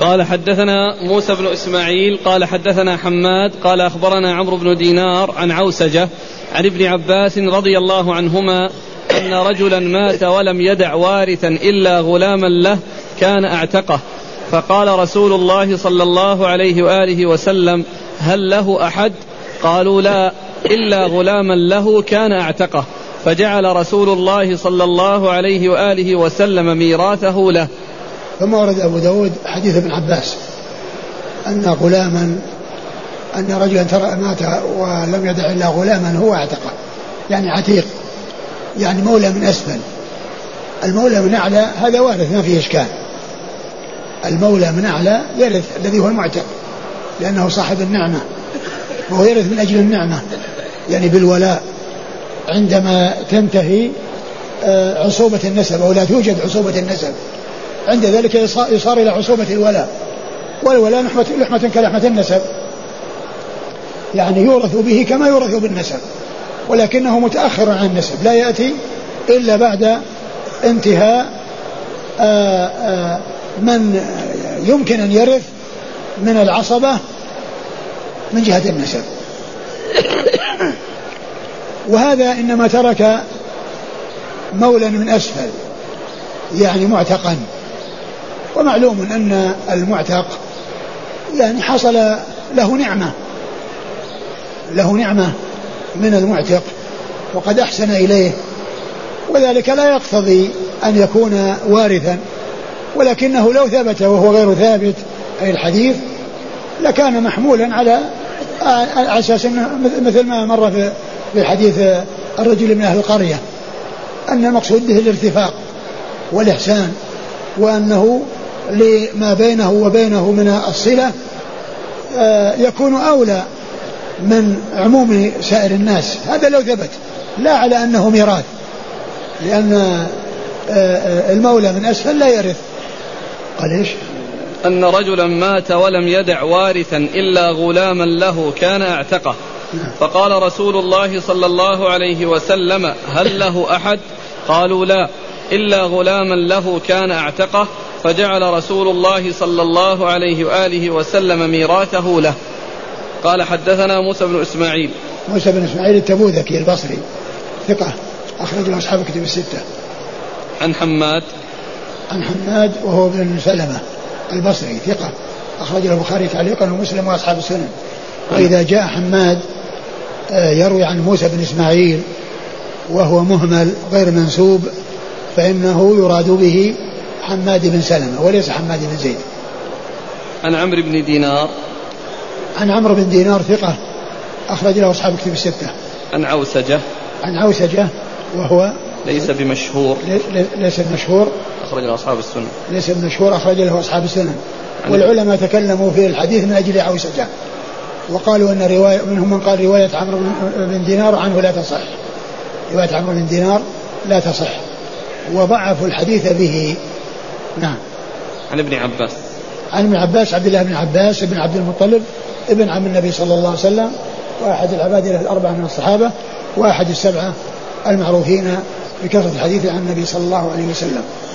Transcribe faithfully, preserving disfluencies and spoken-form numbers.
قال حدثنا موسى بن إسماعيل قال حدثنا حماد قال أخبرنا عمرو بن دينار عن عوسجة عن ابن عباس رضي الله عنهما أن رجلا مات ولم يدع وارثا إلا غلاما له كان أعتقه، فقال رسول الله صلى الله عليه وآله وسلم: هل له أحد؟ قالوا: لا، إلا غلاما له كان أعتقه، فجعل رسول الله صلى الله عليه وآله وسلم ميراثه له. ثم ورد أبو داود حديث ابن عباس أن غلاما أن رجلا ترى مات ولم يدع إلا غلاما هو اعتقه، يعني عتيق، يعني مولى من أسفل. المولى من أعلى هذا وارث ما فيه إشكال، المولى من أعلى يرث الذي هو المعتق لأنه صاحب النعمة، وهو يرث من أجل النعمة يعني بالولاء عندما تنتهي عصوبة النسب أو لا توجد عصوبة النسب، عند ذلك يصار إلى عصوبة الولاء، والولاء لحمة كلحمة النسب، يعني يورث به كما يورث بالنسب، ولكنه متأخر عن النسب، لا يأتي إلا بعد انتهاء آآ آآ من يمكن أن يرث من العصبة من جهة النسب. وهذا إنما ترك مولا من أسفل يعني معتقا، ومعلوم أن المعتق يعني حصل له نعمة له نعمة من المعتق وقد أحسن إليه، وذلك لا يقتضي أن يكون وارثا، ولكنه لو ثبت وهو غير ثابت أي الحديث لكان محمولا على أساس مثل ما مر في حديث الرجل من أهل القرية أن المقصود به الارتفاق والإحسان، وأنه لما بينه وبينه من الصلة يكون أولى من عموم سائر الناس. هذا لو ثبت، لا على أنه ميراث، لأن المولى من أسفل لا يرث. قال إيش؟ أن رجلا مات ولم يدع وارثا إلا غلاما له كان أعتقه، فقال رسول الله صلى الله عليه وسلم: هل له أحد؟ قالوا: لا، إلا غلاما له كان أعتقه، فجعل رسول الله صلى الله عليه وآله وسلم ميراثه له. قال حدثنا موسى بن إسماعيل موسى بن إسماعيل التبوذكي البصري ثقة أخرج له أصحاب الكتب الستة. عن حماد عن حماد وهو بن سلمة البصري ثقة أخرج له البخاري تعليقا ومسلم وأصحاب السنن. وإذا جاء حماد يروي عن موسى بن إسماعيل وهو مهمل غير منسوب فإنه يراد به حماد بن سلمة وليس حماد بن زيد. عن عمرو بن دينار عن عمرو بن دينار ثقة أخرج له أصحاب الكتب الستة. عن عوسجة عن عوسجة وهو ليس بمشهور ليس بمشهور أخرج له أصحاب السنن ليس بمشهور أخرج له أصحاب السنن. والعلماء تكلموا في الحديث من أجل عوسجة، وقالوا أن رواية منهم من قال رواية عمرو بن دينار عنه لا تصح، رواية عمرو بن دينار لا تصح، وضعفوا الحديث به. نعم. عن ابن عباس عن ابن عباس عبد الله بن عباس بن عبد المطلب ابن عم النبي صلى الله عليه وسلم، وأحد العبادلة الأربعة من الصحابة، وأحد السبعة المعروفين بكثرة الحديث عن النبي صلى الله عليه وسلم.